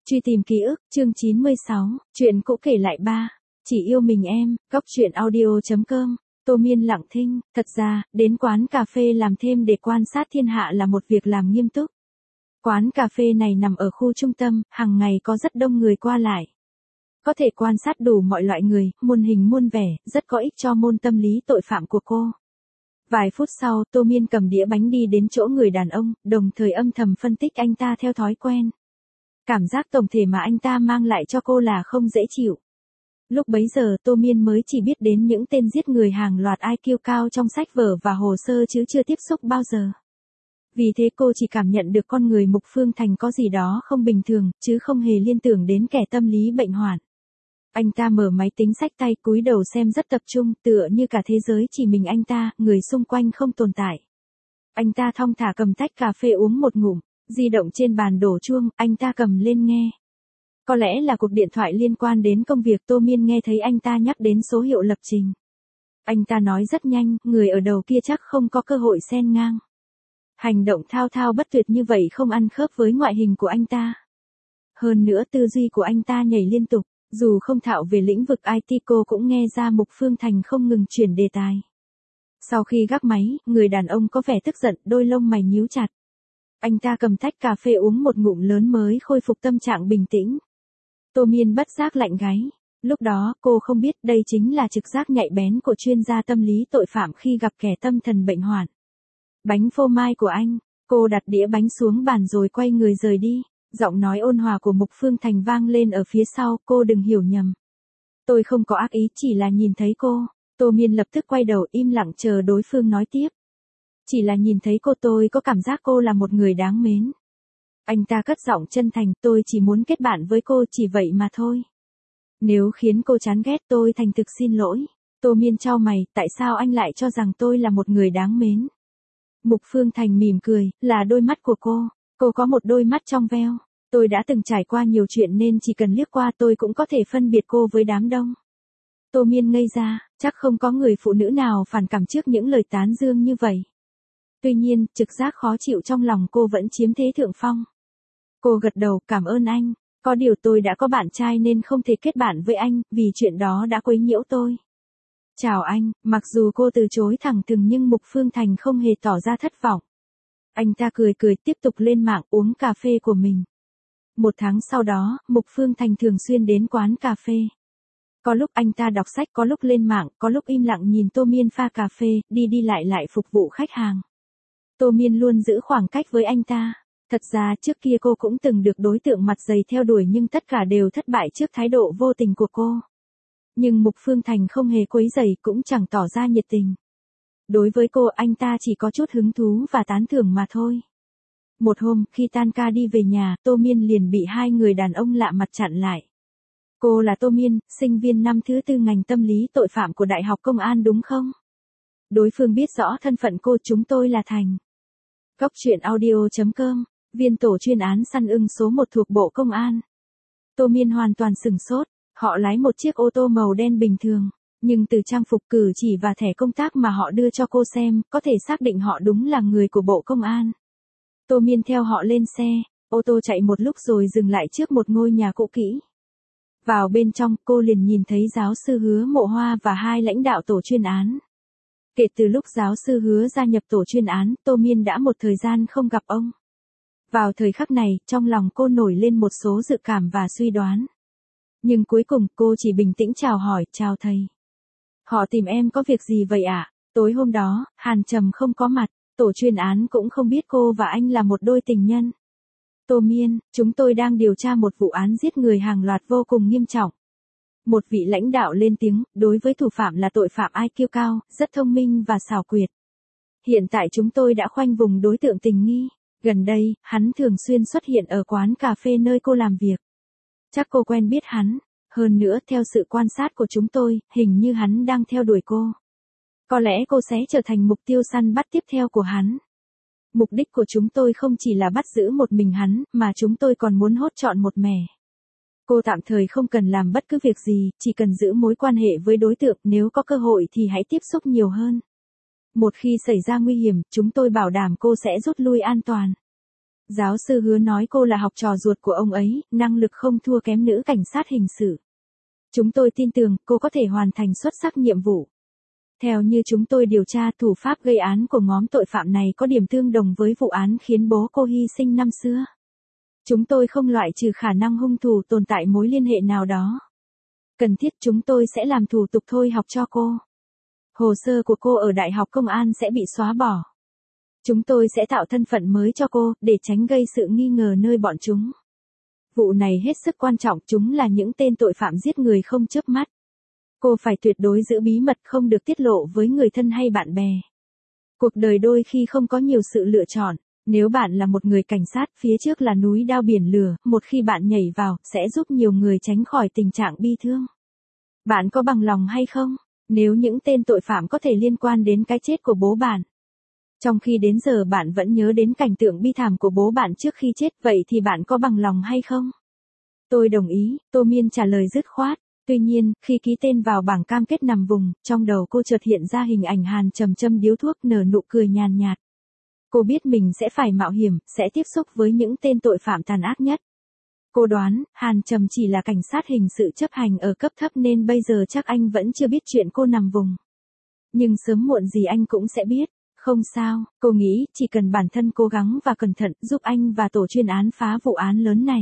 Truy tìm ký ức, chương 96, chuyện cũ kể lại 3. Chỉ yêu mình em, góc truyện audio.com, Tô Miên lặng thinh, thật ra, đến quán cà phê làm thêm để quan sát thiên hạ là một việc làm nghiêm túc. Quán cà phê này nằm ở khu trung tâm, hàng ngày có rất đông người qua lại. Có thể quan sát đủ mọi loại người, muôn hình muôn vẻ, rất có ích cho môn tâm lý tội phạm của cô. Vài phút sau, Tô Miên cầm đĩa bánh đi đến chỗ người đàn ông, đồng thời âm thầm phân tích anh ta theo thói quen. Cảm giác tổng thể mà anh ta mang lại cho cô là không dễ chịu. Lúc bấy giờ Tô Miên mới chỉ biết đến những tên giết người hàng loạt IQ cao trong sách vở và hồ sơ chứ chưa tiếp xúc bao giờ. Vì thế cô chỉ cảm nhận được con người Mục Phương Thành có gì đó không bình thường, chứ không hề liên tưởng đến kẻ tâm lý bệnh hoạn. Anh ta mở máy tính xách tay cúi đầu xem rất tập trung, tựa như cả thế giới chỉ mình anh ta, người xung quanh không tồn tại. Anh ta thong thả cầm tách cà phê uống một ngụm, di động trên bàn đổ chuông, anh ta cầm lên nghe. Có lẽ là cuộc điện thoại liên quan đến công việc. Tô Miên nghe thấy anh ta nhắc đến số hiệu lập trình. Anh ta nói rất nhanh, người ở đầu kia chắc không có cơ hội xen ngang. Hành động thao thao bất tuyệt như vậy không ăn khớp với ngoại hình của anh ta. Hơn nữa tư duy của anh ta nhảy liên tục, dù không thạo về lĩnh vực IT cô cũng nghe ra Mục Phương Thành không ngừng chuyển đề tài. Sau khi gác máy, người đàn ông có vẻ tức giận, đôi lông mày nhíu chặt. Anh ta cầm tách cà phê uống một ngụm lớn mới khôi phục tâm trạng bình tĩnh. Tô Miên bất giác lạnh gáy. Lúc đó, cô không biết đây chính là trực giác nhạy bén của chuyên gia tâm lý tội phạm khi gặp kẻ tâm thần bệnh hoạn. Bánh phô mai của anh. Cô đặt đĩa bánh xuống bàn rồi quay người rời đi. Giọng nói ôn hòa của Mục Phương Thành vang lên ở phía sau, cô đừng hiểu nhầm. Tôi không có ác ý, chỉ là nhìn thấy cô. Tô Miên lập tức quay đầu im lặng chờ đối phương nói tiếp. Chỉ là nhìn thấy cô tôi có cảm giác cô là một người đáng mến. Anh ta cất giọng chân thành, tôi chỉ muốn kết bạn với cô, chỉ vậy mà thôi. Nếu khiến cô chán ghét tôi thành thực xin lỗi. Tô Miên chau mày, tại sao anh lại cho rằng tôi là một người đáng mến? Mục Phương Thành mỉm cười, là đôi mắt của cô có một đôi mắt trong veo. Tôi đã từng trải qua nhiều chuyện nên chỉ cần liếc qua tôi cũng có thể phân biệt cô với đám đông. Tô Miên ngây ra, chắc không có người phụ nữ nào phản cảm trước những lời tán dương như vậy. Tuy nhiên, trực giác khó chịu trong lòng cô vẫn chiếm thế thượng phong. Cô gật đầu, cảm ơn anh. Có điều tôi đã có bạn trai nên không thể kết bạn với anh, vì chuyện đó đã quấy nhiễu tôi. Chào anh. Mặc dù cô từ chối thẳng thừng nhưng Mục Phương Thành không hề tỏ ra thất vọng. Anh ta cười tiếp tục lên mạng uống cà phê của mình. Một tháng sau đó, Mục Phương Thành thường xuyên đến quán cà phê. Có lúc anh ta đọc sách, có lúc lên mạng, có lúc im lặng nhìn Tô Miên pha cà phê, đi lại phục vụ khách hàng. Tô Miên luôn giữ khoảng cách với anh ta. Thật ra trước kia cô cũng từng được đối tượng mặt dày theo đuổi nhưng tất cả đều thất bại trước thái độ vô tình của cô. Nhưng Mục Phương Thành không hề quấy rầy cũng chẳng tỏ ra nhiệt tình. Đối với cô anh ta chỉ có chút hứng thú và tán thưởng mà thôi. Một hôm, khi tan ca đi về nhà, Tô Miên liền bị hai người đàn ông lạ mặt chặn lại. Cô là Tô Miên, sinh viên năm thứ 4 ngành tâm lý tội phạm của Đại học Công an đúng không? Đối phương biết rõ thân phận cô, chúng tôi là Thành. Góc truyện audio.com, viên tổ chuyên án săn ưng số 1 thuộc Bộ Công an. Tô Miên hoàn toàn sửng sốt, họ lái một chiếc ô tô màu đen bình thường, nhưng từ trang phục cử chỉ và thẻ công tác mà họ đưa cho cô xem, có thể xác định họ đúng là người của Bộ Công an. Tô Miên theo họ lên xe, ô tô chạy một lúc rồi dừng lại trước một ngôi nhà cũ kỹ. Vào bên trong, cô liền nhìn thấy giáo sư Hứa Mộ Hoa và hai lãnh đạo tổ chuyên án. Kể từ lúc giáo sư Hứa gia nhập tổ chuyên án, Tô Miên đã một thời gian không gặp ông. Vào thời khắc này, trong lòng cô nổi lên một số dự cảm và suy đoán. Nhưng cuối cùng, cô chỉ bình tĩnh chào hỏi, chào thầy. Họ tìm em có việc gì vậy ạ? Tối hôm đó, Hàn Trầm không có mặt, tổ chuyên án cũng không biết cô và anh là một đôi tình nhân. Tô Miên, chúng tôi đang điều tra một vụ án giết người hàng loạt vô cùng nghiêm trọng. Một vị lãnh đạo lên tiếng, đối với thủ phạm là tội phạm IQ cao, rất thông minh và xảo quyệt. Hiện tại chúng tôi đã khoanh vùng đối tượng tình nghi. Gần đây, hắn thường xuyên xuất hiện ở quán cà phê nơi cô làm việc. Chắc cô quen biết hắn. Hơn nữa, theo sự quan sát của chúng tôi, hình như hắn đang theo đuổi cô. Có lẽ cô sẽ trở thành mục tiêu săn bắt tiếp theo của hắn. Mục đích của chúng tôi không chỉ là bắt giữ một mình hắn, mà chúng tôi còn muốn hốt trọn một mẻ. Cô tạm thời không cần làm bất cứ việc gì, chỉ cần giữ mối quan hệ với đối tượng, nếu có cơ hội thì hãy tiếp xúc nhiều hơn. Một khi xảy ra nguy hiểm, chúng tôi bảo đảm cô sẽ rút lui an toàn. Giáo sư Hứa nói cô là học trò ruột của ông ấy, năng lực không thua kém nữ cảnh sát hình sự. Chúng tôi tin tưởng cô có thể hoàn thành xuất sắc nhiệm vụ. Theo như chúng tôi điều tra, thủ pháp gây án của nhóm tội phạm này có điểm tương đồng với vụ án khiến bố cô hy sinh năm xưa. Chúng tôi không loại trừ khả năng hung thủ tồn tại mối liên hệ nào đó. Cần thiết chúng tôi sẽ làm thủ tục thôi học cho cô. Hồ sơ của cô ở Đại học Công an sẽ bị xóa bỏ. Chúng tôi sẽ tạo thân phận mới cho cô, để tránh gây sự nghi ngờ nơi bọn chúng. Vụ này hết sức quan trọng, chúng là những tên tội phạm giết người không chớp mắt. Cô phải tuyệt đối giữ bí mật, không được tiết lộ với người thân hay bạn bè. Cuộc đời đôi khi không có nhiều sự lựa chọn. Nếu bạn là một người cảnh sát, phía trước là núi đao biển lửa, một khi bạn nhảy vào, sẽ giúp nhiều người tránh khỏi tình trạng bi thương. Bạn có bằng lòng hay không? Nếu những tên tội phạm có thể liên quan đến cái chết của bố bạn. Trong khi đến giờ bạn vẫn nhớ đến cảnh tượng bi thảm của bố bạn trước khi chết, vậy thì bạn có bằng lòng hay không? Tôi đồng ý, Tô Miên trả lời dứt khoát. Tuy nhiên, khi ký tên vào bảng cam kết nằm vùng, trong đầu cô chợt hiện ra hình ảnh Hàn Trầm châm điếu thuốc nở nụ cười nhàn nhạt. Cô biết mình sẽ phải mạo hiểm, sẽ tiếp xúc với những tên tội phạm tàn ác nhất. Cô đoán, Hàn Trầm chỉ là cảnh sát hình sự chấp hành ở cấp thấp nên bây giờ chắc anh vẫn chưa biết chuyện cô nằm vùng. Nhưng sớm muộn gì anh cũng sẽ biết. Không sao, cô nghĩ chỉ cần bản thân cố gắng và cẩn thận giúp anh và tổ chuyên án phá vụ án lớn này.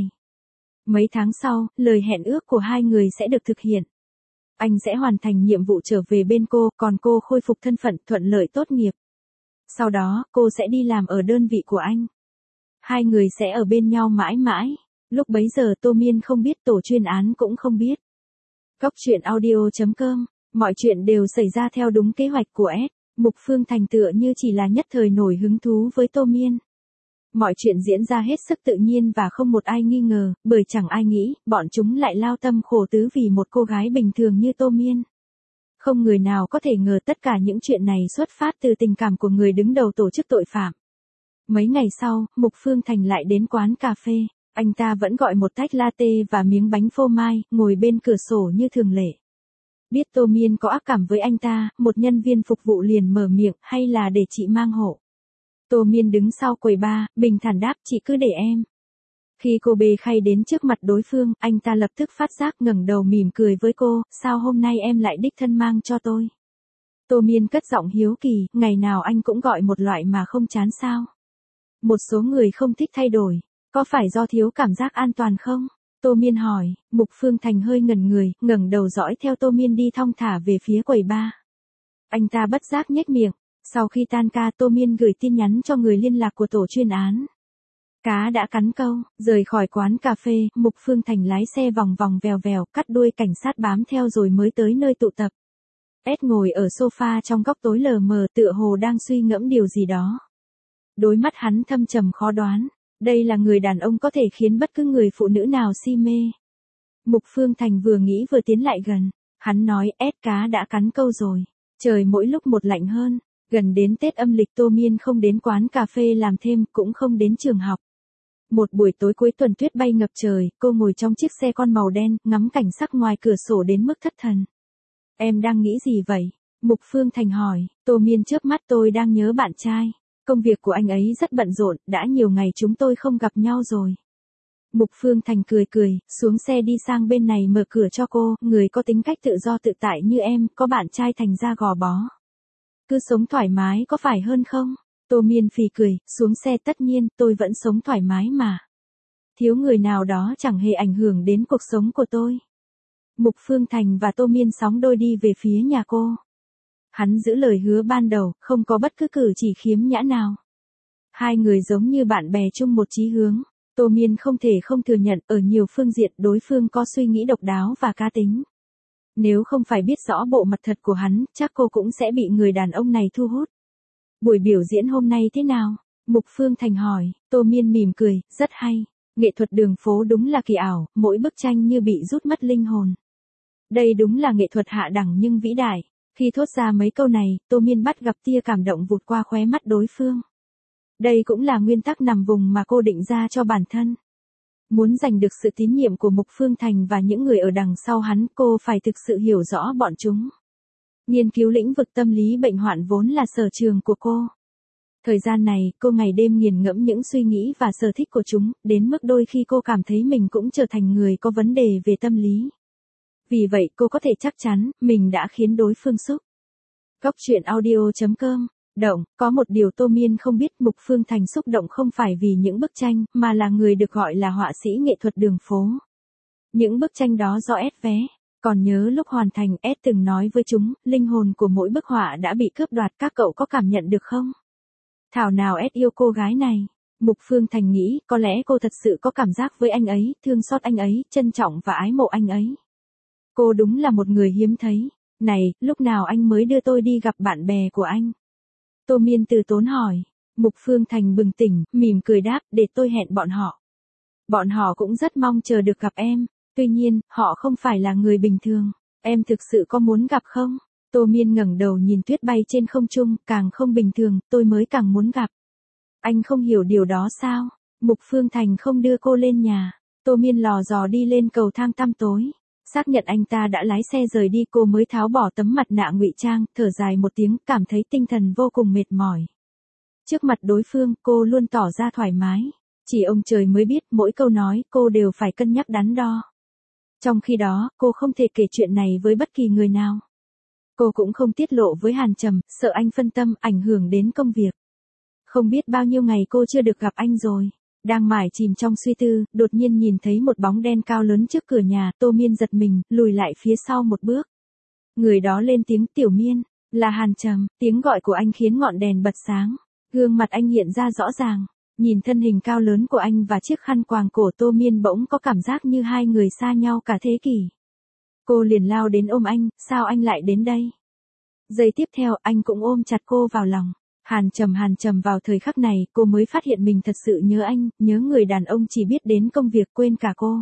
Mấy tháng sau, lời hẹn ước của hai người sẽ được thực hiện. Anh sẽ hoàn thành nhiệm vụ trở về bên cô, còn cô khôi phục thân phận thuận lợi tốt nghiệp. Sau đó, cô sẽ đi làm ở đơn vị của anh. Hai người sẽ ở bên nhau mãi mãi. Lúc bấy giờ Tô Miên không biết, tổ chuyên án cũng không biết. Góc truyện audio.com, mọi chuyện đều xảy ra theo đúng kế hoạch của S. Mục Phương Thành tựa như chỉ là nhất thời nổi hứng thú với Tô Miên. Mọi chuyện diễn ra hết sức tự nhiên và không một ai nghi ngờ, bởi chẳng ai nghĩ, bọn chúng lại lao tâm khổ tứ vì một cô gái bình thường như Tô Miên. Không người nào có thể ngờ tất cả những chuyện này xuất phát từ tình cảm của người đứng đầu tổ chức tội phạm. Mấy ngày sau, Mục Phương Thành lại đến quán cà phê. Anh ta vẫn gọi một tách latte và miếng bánh phô mai, ngồi bên cửa sổ như thường lệ. Biết Tô Miên có ác cảm với anh ta, một nhân viên phục vụ liền mở miệng, hay là để chị mang hộ. Tô Miên đứng sau quầy bar, bình thản đáp, chị cứ để em. Khi cô bê khay đến trước mặt đối phương, anh ta lập tức phát giác, ngẩng đầu mỉm cười với cô, sao hôm nay em lại đích thân mang cho tôi? Tô Miên cất giọng hiếu kỳ, ngày nào anh cũng gọi một loại mà không chán sao? Một số người không thích thay đổi, có phải do thiếu cảm giác an toàn không? Tô Miên hỏi. Mục Phương Thành hơi ngẩn người, ngẩng đầu dõi theo Tô Miên đi thong thả về phía quầy bar. Anh ta bất giác nhếch miệng. Sau khi tan ca, Tô Miên gửi tin nhắn cho người liên lạc của tổ chuyên án. Cá đã cắn câu, rời khỏi quán cà phê, Mục Phương Thành lái xe vòng vòng vèo vèo, cắt đuôi cảnh sát bám theo rồi mới tới nơi tụ tập. Ed ngồi ở sofa trong góc tối lờ mờ, tựa hồ đang suy ngẫm điều gì đó. Đôi mắt hắn thâm trầm khó đoán. Đây là người đàn ông có thể khiến bất cứ người phụ nữ nào si mê. Mục Phương Thành vừa nghĩ vừa tiến lại gần. Hắn nói, Ed, cá đã cắn câu rồi. Trời mỗi lúc một lạnh hơn. Gần đến Tết âm lịch, Tô Miên không đến quán cà phê làm thêm, cũng không đến trường học. Một buổi tối cuối tuần tuyết bay ngập trời, cô ngồi trong chiếc xe con màu đen, ngắm cảnh sắc ngoài cửa sổ đến mức thất thần. Em đang nghĩ gì vậy? Mục Phương Thành hỏi. Tô Miên chớp mắt, tôi đang nhớ bạn trai. Công việc của anh ấy rất bận rộn, đã nhiều ngày chúng tôi không gặp nhau rồi. Mục Phương Thành cười cười, xuống xe đi sang bên này mở cửa cho cô, người có tính cách tự do tự tại như em, có bạn trai thành ra gò bó. Cứ sống thoải mái có phải hơn không? Tô Miên phì cười, xuống xe, tất nhiên, tôi vẫn sống thoải mái mà. Thiếu người nào đó chẳng hề ảnh hưởng đến cuộc sống của tôi. Mục Phương Thành và Tô Miên sóng đôi đi về phía nhà cô. Hắn giữ lời hứa ban đầu, không có bất cứ cử chỉ khiếm nhã nào. Hai người giống như bạn bè chung một chí hướng. Tô Miên không thể không thừa nhận, ở nhiều phương diện đối phương có suy nghĩ độc đáo và cá tính. Nếu không phải biết rõ bộ mặt thật của hắn, chắc cô cũng sẽ bị người đàn ông này thu hút. Buổi biểu diễn hôm nay thế nào? Mục Phương Thành hỏi. Tô Miên mỉm cười, rất hay. Nghệ thuật đường phố đúng là kỳ ảo, mỗi bức tranh như bị rút mất linh hồn. Đây đúng là nghệ thuật hạ đẳng nhưng vĩ đại. Khi thốt ra mấy câu này, Tô Miên bắt gặp tia cảm động vụt qua khóe mắt đối phương. Đây cũng là nguyên tắc nằm vùng mà cô định ra cho bản thân. Muốn giành được sự tín nhiệm của Mục Phương Thành và những người ở đằng sau hắn, cô phải thực sự hiểu rõ bọn chúng. Nghiên cứu lĩnh vực tâm lý bệnh hoạn vốn là sở trường của cô. Thời gian này, cô ngày đêm nghiền ngẫm những suy nghĩ và sở thích của chúng, đến mức đôi khi cô cảm thấy mình cũng trở thành người có vấn đề về tâm lý. Vì vậy cô có thể chắc chắn, mình đã khiến đối phương xúc. Góc truyện audio.com. Động, có một điều Tô Miên không biết, Mục Phương Thành xúc động không phải vì những bức tranh, mà là người được gọi là họa sĩ nghệ thuật đường phố. Những bức tranh đó do S vé. Còn nhớ lúc hoàn thành, S từng nói với chúng, linh hồn của mỗi bức họa đã bị cướp đoạt, các cậu có cảm nhận được không? Thảo nào S yêu cô gái này. Mục Phương Thành nghĩ, có lẽ cô thật sự có cảm giác với anh ấy, thương xót anh ấy, trân trọng và ái mộ anh ấy. Cô đúng là một người hiếm thấy. Này, lúc nào anh mới đưa tôi đi gặp bạn bè của anh? Tô Miên từ tốn hỏi. Mục Phương Thành bừng tỉnh, mỉm cười đáp, để tôi hẹn bọn họ. Bọn họ cũng rất mong chờ được gặp em. Tuy nhiên, họ không phải là người bình thường. Em thực sự có muốn gặp không? Tô Miên ngẩng đầu nhìn tuyết bay trên không trung, càng không bình thường, tôi mới càng muốn gặp. Anh không hiểu điều đó sao? Mục Phương Thành không đưa cô lên nhà. Tô Miên lò dò đi lên cầu thang tăm tối. Xác nhận anh ta đã lái xe rời đi, cô mới tháo bỏ tấm mặt nạ ngụy trang, thở dài một tiếng, cảm thấy tinh thần vô cùng mệt mỏi. Trước mặt đối phương, cô luôn tỏ ra thoải mái. Chỉ ông trời mới biết, mỗi câu nói, cô đều phải cân nhắc đắn đo. Trong khi đó, cô không thể kể chuyện này với bất kỳ người nào. Cô cũng không tiết lộ với Hàn Trầm, sợ anh phân tâm, ảnh hưởng đến công việc. Không biết bao nhiêu ngày cô chưa được gặp anh rồi. Đang mải chìm trong suy tư, đột nhiên nhìn thấy một bóng đen cao lớn trước cửa nhà, Tô Miên giật mình, lùi lại phía sau một bước. Người đó lên tiếng, Tiểu Miên, là Hàn Trầm, tiếng gọi của anh khiến ngọn đèn bật sáng. Gương mặt anh hiện ra rõ ràng, nhìn thân hình cao lớn của anh và chiếc khăn quàng cổ, Tô Miên bỗng có cảm giác như hai người xa nhau cả thế kỷ. Cô liền lao đến ôm anh, sao anh lại đến đây? Giây tiếp theo, anh cũng ôm chặt cô vào lòng. Hàn Trầm vào thời khắc này, cô mới phát hiện mình thật sự nhớ anh, nhớ người đàn ông chỉ biết đến công việc, quên cả cô.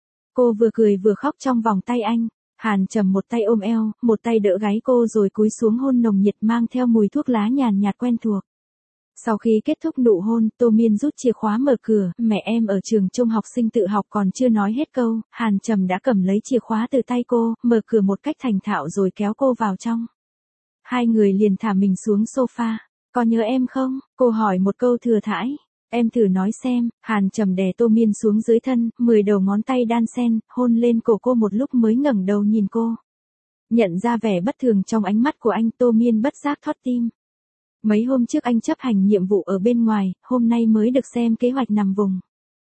Cô vừa cười vừa khóc trong vòng tay anh. Hàn Trầm một tay ôm eo, một tay đỡ gáy cô rồi cúi xuống hôn nồng nhiệt mang theo mùi thuốc lá nhàn nhạt quen thuộc. Sau khi kết thúc nụ hôn, Tô Miên rút chìa khóa mở cửa, mẹ em ở trường trung học sinh tự học còn chưa nói hết câu, Hàn Trầm đã cầm lấy chìa khóa từ tay cô, mở cửa một cách thành thạo rồi kéo cô vào trong. Hai người liền thả mình xuống sofa. Có nhớ em không? Cô hỏi một câu thừa thãi. Em thử nói xem. Hàn Trầm đè Tô Miên xuống dưới thân, 10 đầu ngón tay đan xen, hôn lên cổ cô một lúc mới ngẩng đầu nhìn cô. Nhận ra vẻ bất thường trong ánh mắt của anh, Tô Miên bất giác thót tim. Mấy hôm trước anh chấp hành nhiệm vụ ở bên ngoài, hôm nay mới được xem kế hoạch nằm vùng.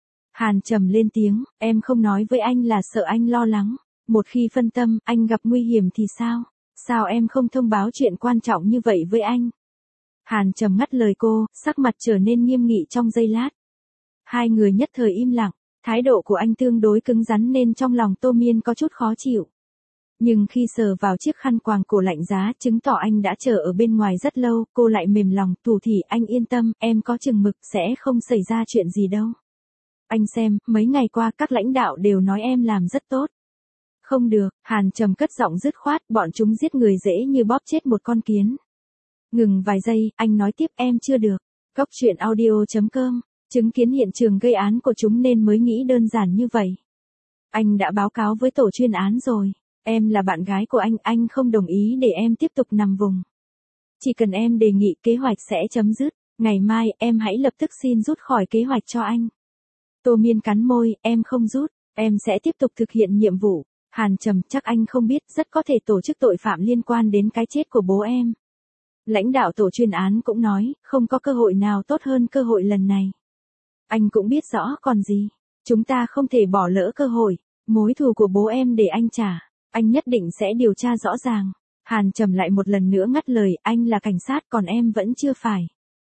Hàn Trầm lên tiếng, em không nói với anh là sợ anh lo lắng. Một khi phân tâm, anh gặp nguy hiểm thì sao? Sao em không thông báo chuyện quan trọng như vậy với anh? Hàn Trầm ngắt lời cô, sắc mặt trở nên nghiêm nghị trong giây lát. Hai người nhất thời im lặng, thái độ của anh tương đối cứng rắn nên trong lòng Tô Miên có chút khó chịu. Nhưng khi sờ vào chiếc khăn quàng cổ lạnh giá, chứng tỏ anh đã chờ ở bên ngoài rất lâu, cô lại mềm lòng, Thủ Thỉ, anh yên tâm, em có chừng mực, sẽ không xảy ra chuyện gì đâu. Anh xem, mấy ngày qua các lãnh đạo đều nói em làm rất tốt. Không được, Hàn Trầm cất giọng dứt khoát, bọn chúng giết người dễ như bóp chết một con kiến. Ngừng vài giây, anh nói tiếp, em chưa được. Góc truyện audio.com, chứng kiến hiện trường gây án của chúng nên mới nghĩ đơn giản như vậy. Anh đã báo cáo với tổ chuyên án rồi. Em là bạn gái của anh không đồng ý để em tiếp tục nằm vùng. Chỉ cần em đề nghị, kế hoạch sẽ chấm dứt. Ngày mai, em hãy lập tức xin rút khỏi kế hoạch cho anh. Tô Miên cắn môi, em không rút, em sẽ tiếp tục thực hiện nhiệm vụ. Hàn Trầm, chắc anh không biết, rất có thể tổ chức tội phạm liên quan đến cái chết của bố em. Lãnh đạo tổ chuyên án cũng nói, không có cơ hội nào tốt hơn cơ hội lần này. Anh cũng biết rõ còn gì. Chúng ta không thể bỏ lỡ cơ hội. Mối thù của bố em để anh trả. Anh nhất định sẽ điều tra rõ ràng. Hàn Trầm lại một lần nữa ngắt lời, anh là cảnh sát còn em vẫn chưa phải.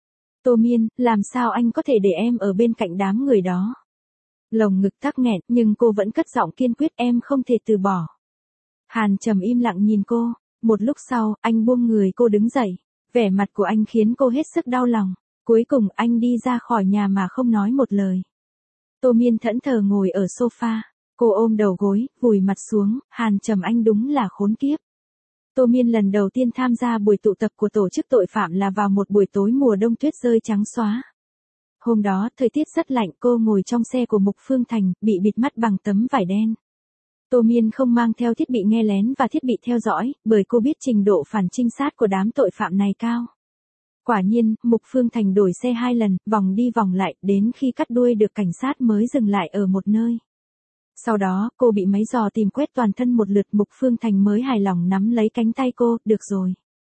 Tô Miên, làm sao anh có thể để em ở bên cạnh đám người đó? Lồng ngực tắc nghẹn, nhưng cô vẫn cất giọng kiên quyết, em không thể từ bỏ. Hàn Trầm im lặng nhìn cô. Một lúc sau, anh buông người cô đứng dậy. Vẻ mặt của anh khiến cô hết sức đau lòng. Cuối cùng anh đi ra khỏi nhà mà không nói một lời. Tô Miên thẫn thờ ngồi ở sofa. Cô ôm đầu gối, vùi mặt xuống, Hàn Trầm anh đúng là khốn kiếp. Tô Miên lần đầu tiên tham gia buổi tụ tập của tổ chức tội phạm là vào một buổi tối mùa đông, tuyết rơi trắng xóa. Hôm đó, thời tiết rất lạnh, cô ngồi trong xe của Mục Phương Thành, bị bịt mắt bằng tấm vải đen. Tô Miên không mang theo thiết bị nghe lén và thiết bị theo dõi, bởi cô biết trình độ phản trinh sát của đám tội phạm này cao. Quả nhiên, Mục Phương Thành đổi xe 2 lần, vòng đi vòng lại, đến khi cắt đuôi được cảnh sát mới dừng lại ở một nơi. Sau đó, cô bị máy dò tìm quét toàn thân một lượt, Mục Phương Thành mới hài lòng nắm lấy cánh tay cô, được rồi.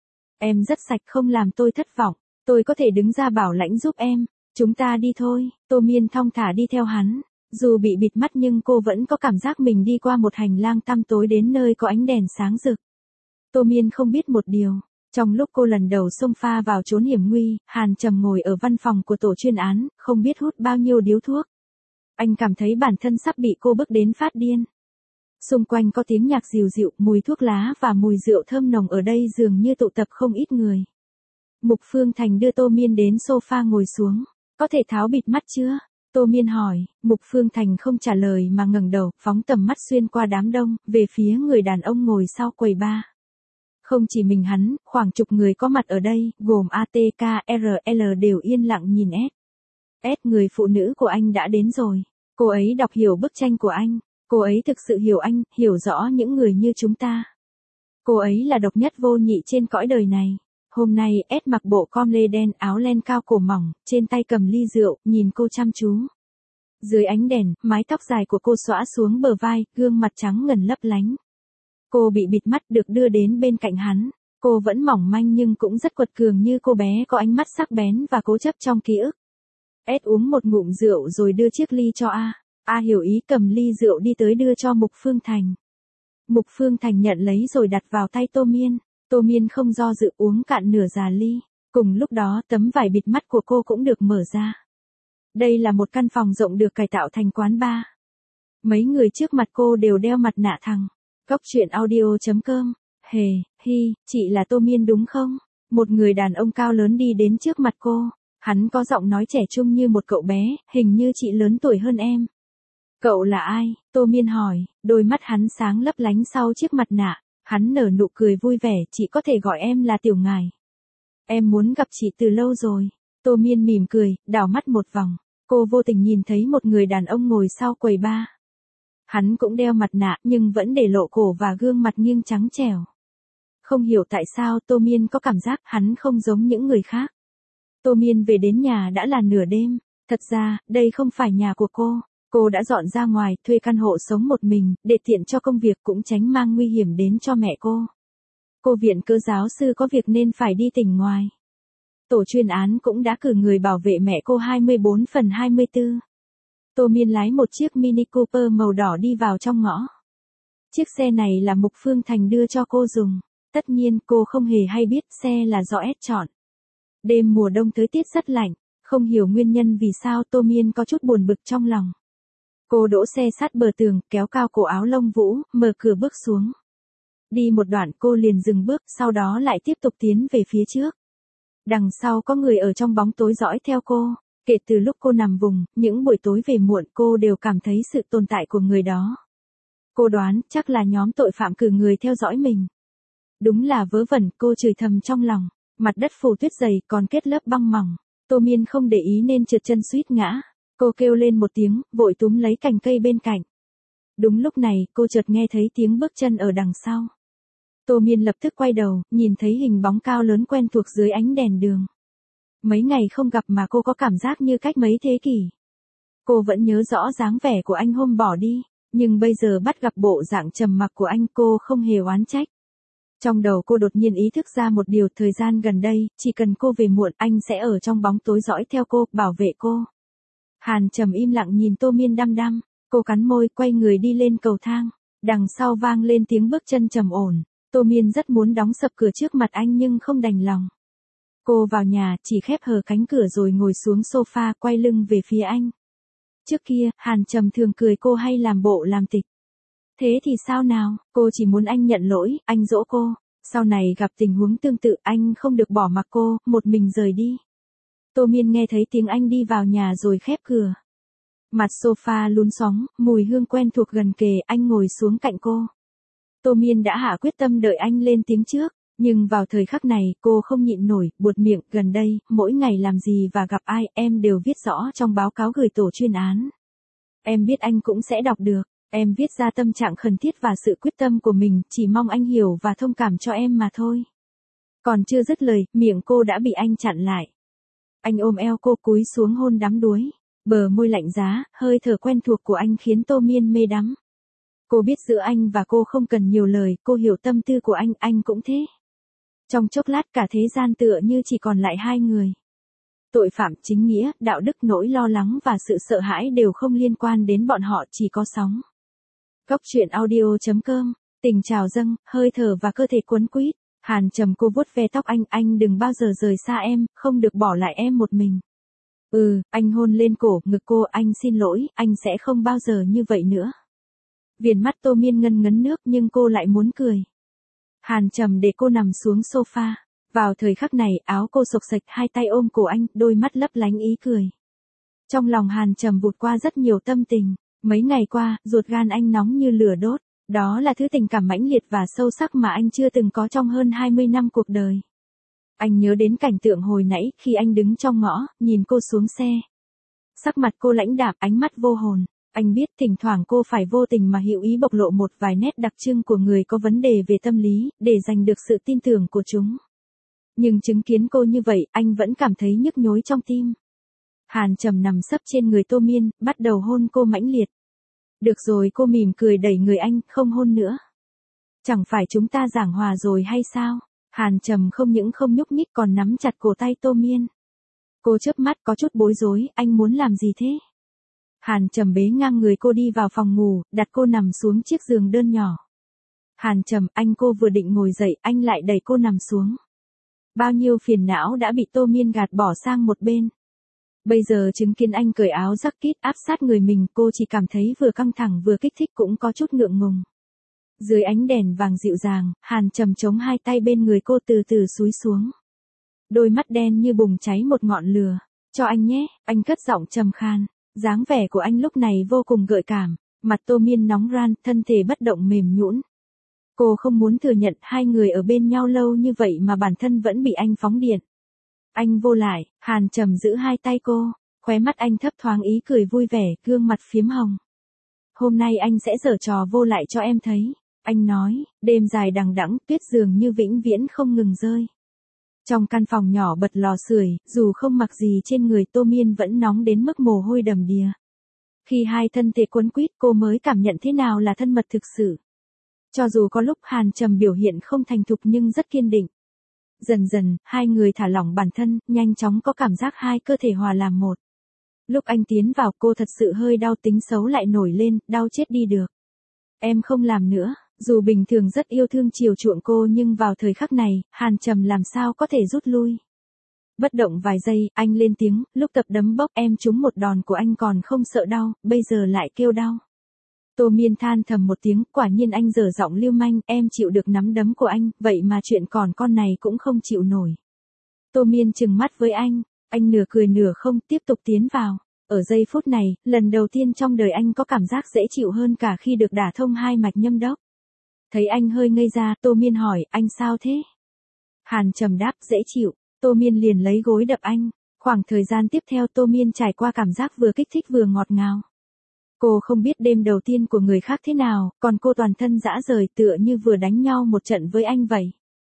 Em rất sạch không làm tôi thất vọng, tôi có thể đứng ra bảo lãnh giúp em, chúng ta đi thôi, Tô Miên thong thả đi theo hắn. Dù bị bịt mắt nhưng cô vẫn có cảm giác mình đi qua một hành lang tăm tối đến nơi có ánh đèn sáng rực. Tô Miên không biết một điều. Trong lúc cô lần đầu xông pha vào chốn hiểm nguy, Hàn Trầm ngồi ở văn phòng của tổ chuyên án, không biết hút bao nhiêu điếu thuốc. Anh cảm thấy bản thân sắp bị cô bức đến phát điên. Xung quanh có tiếng nhạc dịu dịu, mùi thuốc lá và mùi rượu thơm nồng ở đây dường như tụ tập không ít người. Mục Phương Thành đưa Tô Miên đến sofa ngồi xuống. Có thể tháo bịt mắt chưa? Tô Miên hỏi. Mục Phương Thành không trả lời mà ngẩng đầu, phóng tầm mắt xuyên qua đám đông, về phía người đàn ông ngồi sau quầy bar. Không chỉ mình hắn, khoảng chục người có mặt ở đây, gồm ATKRL đều yên lặng nhìn người phụ nữ của anh đã đến rồi. Cô ấy đọc hiểu bức tranh của anh. Cô ấy thực sự hiểu anh, hiểu rõ những người như chúng ta. Cô ấy là độc nhất vô nhị trên cõi đời này. Hôm nay, mặc bộ com lê đen, áo len cao cổ mỏng, trên tay cầm ly rượu, nhìn cô chăm chú. Dưới ánh đèn, mái tóc dài của cô xõa xuống bờ vai, gương mặt trắng ngần lấp lánh. Cô bị bịt mắt được đưa đến bên cạnh hắn. Cô vẫn mỏng manh nhưng cũng rất quật cường như cô bé có ánh mắt sắc bén và cố chấp trong ký ức. Uống một ngụm rượu rồi đưa chiếc ly cho A. A hiểu ý cầm ly rượu đi tới đưa cho Mục Phương Thành. Mục Phương Thành nhận lấy rồi đặt vào tay Tô Miên. Tô Miên không do dự uống cạn nửa già ly. Cùng lúc đó tấm vải bịt mắt của cô cũng được mở ra. Đây là một căn phòng rộng được cải tạo thành quán bar. Mấy người trước mặt cô đều đeo mặt nạ thằng. Góc truyện audio.com. Hề, hi, chị là Tô Miên đúng không? Một người đàn ông cao lớn đi đến trước mặt cô. Hắn có giọng nói trẻ trung như một cậu bé, hình như chị lớn tuổi hơn em. Cậu là ai? Tô Miên hỏi, đôi mắt hắn sáng lấp lánh sau chiếc mặt nạ. Hắn nở nụ cười vui vẻ, chị có thể gọi em là Tiểu Ngài. Em muốn gặp chị từ lâu rồi. Tô Miên mỉm cười, đảo mắt một vòng. Cô vô tình nhìn thấy một người đàn ông ngồi sau quầy bar. Hắn cũng đeo mặt nạ nhưng vẫn để lộ cổ và gương mặt nghiêng trắng trẻo. Không hiểu tại sao Tô Miên có cảm giác hắn không giống những người khác. Tô Miên về đến nhà đã là nửa đêm. Thật ra, đây không phải nhà của cô. Cô đã dọn ra ngoài, thuê căn hộ sống một mình, để tiện cho công việc cũng tránh mang nguy hiểm đến cho mẹ cô. Cô viện cớ giáo sư có việc nên phải đi tỉnh ngoài. Tổ chuyên án cũng đã cử người bảo vệ mẹ cô 24/24. Tô Miên lái một chiếc Mini Cooper màu đỏ đi vào trong ngõ. Chiếc xe này là Mục Phương Thành đưa cho cô dùng. Tất nhiên cô không hề hay biết xe là do chọn. Đêm mùa đông tới tiết rất lạnh, không hiểu nguyên nhân vì sao Tô Miên có chút buồn bực trong lòng. Cô đỗ xe sát bờ tường, kéo cao cổ áo lông vũ, mở cửa bước xuống. Đi một đoạn cô liền dừng bước, sau đó lại tiếp tục tiến về phía trước. Đằng sau có người ở trong bóng tối dõi theo cô. Kể từ lúc cô nằm vùng, những buổi tối về muộn cô đều cảm thấy sự tồn tại của người đó. Cô đoán chắc là nhóm tội phạm cử người theo dõi mình. Đúng là vớ vẩn, cô chửi thầm trong lòng. Mặt đất phủ tuyết dày còn kết lớp băng mỏng. Tô Miên không để ý nên trượt chân suýt ngã. Cô kêu lên một tiếng, vội túm lấy cành cây bên cạnh. Đúng lúc này, cô chợt nghe thấy tiếng bước chân ở đằng sau. Tô Miên lập tức quay đầu, nhìn thấy hình bóng cao lớn quen thuộc dưới ánh đèn đường. Mấy ngày không gặp mà cô có cảm giác như cách mấy thế kỷ. Cô vẫn nhớ rõ dáng vẻ của anh hôm bỏ đi, nhưng bây giờ bắt gặp bộ dạng trầm mặc của anh cô không hề oán trách. Trong đầu cô đột nhiên ý thức ra một điều, thời gian gần đây, chỉ cần cô về muộn anh sẽ ở trong bóng tối dõi theo cô, bảo vệ cô. Hàn Trầm im lặng nhìn Tô Miên đăm đăm, cô cắn môi quay người đi lên cầu thang, đằng sau vang lên tiếng bước chân trầm ổn. Tô Miên rất muốn đóng sập cửa trước mặt anh nhưng không đành lòng. Cô vào nhà, chỉ khép hờ cánh cửa rồi ngồi xuống sofa quay lưng về phía anh. Trước kia, Hàn Trầm thường cười cô hay làm bộ làm tịch. Thế thì sao nào, cô chỉ muốn anh nhận lỗi, anh dỗ cô. Sau này gặp tình huống tương tự anh không được bỏ mặc cô, một mình rời đi. Tô Miên nghe thấy tiếng anh đi vào nhà rồi khép cửa. Mặt sofa lún sóng, mùi hương quen thuộc gần kề, anh ngồi xuống cạnh cô. Tô Miên đã hạ quyết tâm đợi anh lên tiếng trước, nhưng vào thời khắc này cô không nhịn nổi, buột miệng, gần đây, mỗi ngày làm gì và gặp ai em đều viết rõ trong báo cáo gửi tổ chuyên án. Em biết anh cũng sẽ đọc được, em viết ra tâm trạng khẩn thiết và sự quyết tâm của mình, chỉ mong anh hiểu và thông cảm cho em mà thôi. Còn chưa dứt lời, miệng cô đã bị anh chặn lại. Anh ôm eo cô cúi xuống hôn đắm đuối. Bờ môi lạnh giá, hơi thở quen thuộc của anh khiến Tô Miên mê đắm. Cô biết giữa anh và cô không cần nhiều lời, cô hiểu tâm tư của anh cũng thế. Trong chốc lát cả thế gian tựa như chỉ còn lại hai người. Tội phạm, chính nghĩa, đạo đức, nỗi lo lắng và sự sợ hãi đều không liên quan đến bọn họ, chỉ có sóng. Góc truyện audio.com, tình trào dâng, hơi thở và cơ thể cuốn quýt. Hàn Trầm, cô vuốt ve tóc anh đừng bao giờ rời xa em, không được bỏ lại em một mình. Anh hôn lên cổ, ngực cô, anh xin lỗi, anh sẽ không bao giờ như vậy nữa. Viền mắt Tô Miên ngân ngấn nước nhưng cô lại muốn cười. Hàn Trầm để cô nằm xuống sofa. Vào thời khắc này, áo cô xộc xệch, hai tay ôm cổ anh, đôi mắt lấp lánh ý cười. Trong lòng Hàn Trầm vụt qua rất nhiều tâm tình. Mấy ngày qua, ruột gan anh nóng như lửa đốt. Đó là thứ tình cảm mãnh liệt và sâu sắc mà anh chưa từng có trong hơn 20 năm cuộc đời. Anh nhớ đến cảnh tượng hồi nãy khi anh đứng trong ngõ, nhìn cô xuống xe. Sắc mặt cô lãnh đạm, ánh mắt vô hồn. Anh biết thỉnh thoảng cô phải vô tình mà hữu ý bộc lộ một vài nét đặc trưng của người có vấn đề về tâm lý, để giành được sự tin tưởng của chúng. Nhưng chứng kiến cô như vậy, anh vẫn cảm thấy nhức nhối trong tim. Hàn Trầm nằm sấp trên người Tô Miên, bắt đầu hôn cô mãnh liệt. Được rồi, cô mỉm cười đẩy người anh, không hôn nữa. Chẳng phải chúng ta giảng hòa rồi hay sao? Hàn Trầm không những không nhúc nhích còn nắm chặt cổ tay Tô Miên. Cô chớp mắt có chút bối rối, anh muốn làm gì thế? Hàn Trầm bế ngang người cô đi vào phòng ngủ, đặt cô nằm xuống chiếc giường đơn nhỏ. Hàn Trầm, cô vừa định ngồi dậy, anh lại đẩy cô nằm xuống. Bao nhiêu phiền não đã bị Tô Miên gạt bỏ sang một bên. Bây giờ chứng kiến anh cởi áo jacket áp sát người mình, cô chỉ cảm thấy vừa căng thẳng vừa kích thích cũng có chút ngượng ngùng. Dưới ánh đèn vàng dịu dàng, Hàn Trầm chống hai tay bên người cô từ từ cúi xuống. Đôi mắt đen như bùng cháy một ngọn lửa. Cho anh nhé, anh cất giọng trầm khan. Dáng vẻ của anh lúc này vô cùng gợi cảm. Mặt Tô Miên nóng ran, thân thể bất động mềm nhũn. Cô không muốn thừa nhận hai người ở bên nhau lâu như vậy mà bản thân vẫn bị anh phóng điện. Anh vô lại, Hàn Trầm giữ hai tay cô, khóe mắt anh thấp thoáng ý cười vui vẻ, gương mặt phiếm hồng. Hôm nay anh sẽ giở trò vô lại cho em thấy. Anh nói, đêm dài đằng đẵng, tuyết dường như vĩnh viễn không ngừng rơi. Trong căn phòng nhỏ bật lò sưởi, dù không mặc gì trên người Tô Miên vẫn nóng đến mức mồ hôi đầm đìa. Khi hai thân thể quấn quýt cô mới cảm nhận thế nào là thân mật thực sự. Cho dù có lúc Hàn Trầm biểu hiện không thành thục nhưng rất kiên định. Dần dần, hai người thả lỏng bản thân, nhanh chóng có cảm giác hai cơ thể hòa làm một. Lúc anh tiến vào cô thật sự hơi đau, tính xấu lại nổi lên, đau chết đi được. Em không làm nữa, dù bình thường rất yêu thương chiều chuộng cô nhưng vào thời khắc này, Hàn Trầm làm sao có thể rút lui. Bất động vài giây, anh lên tiếng, lúc tập đấm bốc em trúng một đòn của anh còn không sợ đau, bây giờ lại kêu đau. Tô Miên than thầm một tiếng, quả nhiên anh dở giọng lưu manh, em chịu được nắm đấm của anh, vậy mà chuyện còn con này cũng không chịu nổi. Tô Miên trừng mắt với anh nửa cười nửa không, tiếp tục tiến vào. Ở giây phút này, lần đầu tiên trong đời anh có cảm giác dễ chịu hơn cả khi được đả thông hai mạch nhâm đốc. Thấy anh hơi ngây ra, Tô Miên hỏi, anh sao thế? Hàn Trầm đáp, dễ chịu. Tô Miên liền lấy gối đập anh. Khoảng thời gian tiếp theo Tô Miên trải qua cảm giác vừa kích thích vừa ngọt ngào. Cô không biết đêm đầu tiên của người khác thế nào, còn cô toàn thân rã rời tựa như vừa đánh nhau một trận với anh vậy.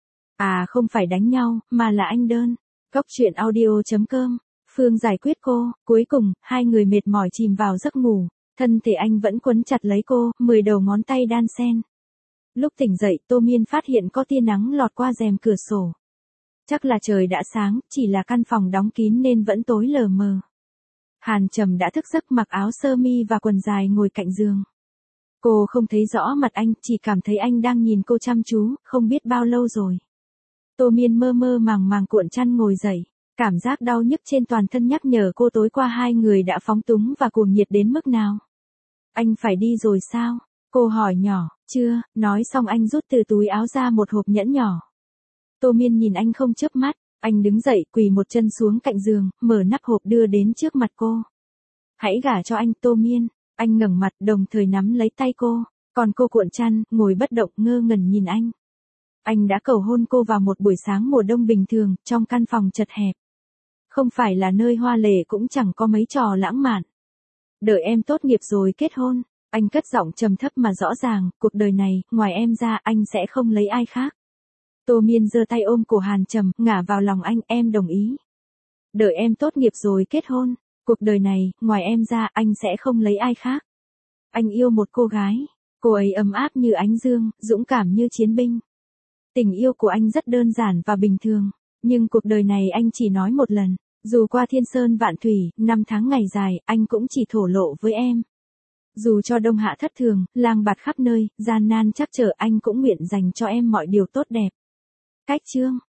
À không phải đánh nhau, mà là anh đơn. Góc truyện audio.com, Phương giải quyết cô, cuối cùng, hai người mệt mỏi chìm vào giấc ngủ. Thân thể anh vẫn quấn chặt lấy cô, 10 đầu ngón tay đan xen. Lúc tỉnh dậy, Tô Miên phát hiện có tia nắng lọt qua rèm cửa sổ. Chắc là trời đã sáng, chỉ là căn phòng đóng kín nên vẫn tối lờ mờ. Hàn Trầm đã thức giấc mặc áo sơ mi và quần dài ngồi cạnh giường. Cô không thấy rõ mặt anh, chỉ cảm thấy anh đang nhìn cô chăm chú, không biết bao lâu rồi. Tô Miên mơ mơ màng màng cuộn chăn ngồi dậy. Cảm giác đau nhức trên toàn thân nhắc nhở cô tối qua hai người đã phóng túng và cuồng nhiệt đến mức nào. Anh phải đi rồi sao? Cô hỏi nhỏ, chưa, nói xong anh rút từ túi áo ra một hộp nhẫn nhỏ. Tô Miên nhìn anh không chớp mắt, anh đứng dậy quỳ một chân xuống cạnh giường, mở nắp hộp đưa đến trước mặt cô. Hãy gả cho anh Tô Miên, anh ngẩng mặt đồng thời nắm lấy tay cô, còn cô cuộn chăn, ngồi bất động ngơ ngẩn nhìn anh. Anh đã cầu hôn cô vào một buổi sáng mùa đông bình thường, trong căn phòng chật hẹp. Không phải là nơi hoa lệ cũng chẳng có mấy trò lãng mạn. Đợi em tốt nghiệp rồi kết hôn, anh cất giọng trầm thấp mà rõ ràng, cuộc đời này, ngoài em ra anh sẽ không lấy ai khác. Tô Miên giơ tay ôm cổ Hàn Trầm, ngả vào lòng anh, em đồng ý. Đợi em tốt nghiệp rồi kết hôn, cuộc đời này, ngoài em ra, anh sẽ không lấy ai khác. Anh yêu một cô gái, cô ấy ấm áp như ánh dương, dũng cảm như chiến binh. Tình yêu của anh rất đơn giản và bình thường, nhưng cuộc đời này anh chỉ nói một lần, dù qua thiên sơn vạn thủy, năm tháng ngày dài, anh cũng chỉ thổ lộ với em. Dù cho đông hạ thất thường, lang bạt khắp nơi, gian nan trắc trở, anh cũng nguyện dành cho em mọi điều tốt đẹp. Cách chương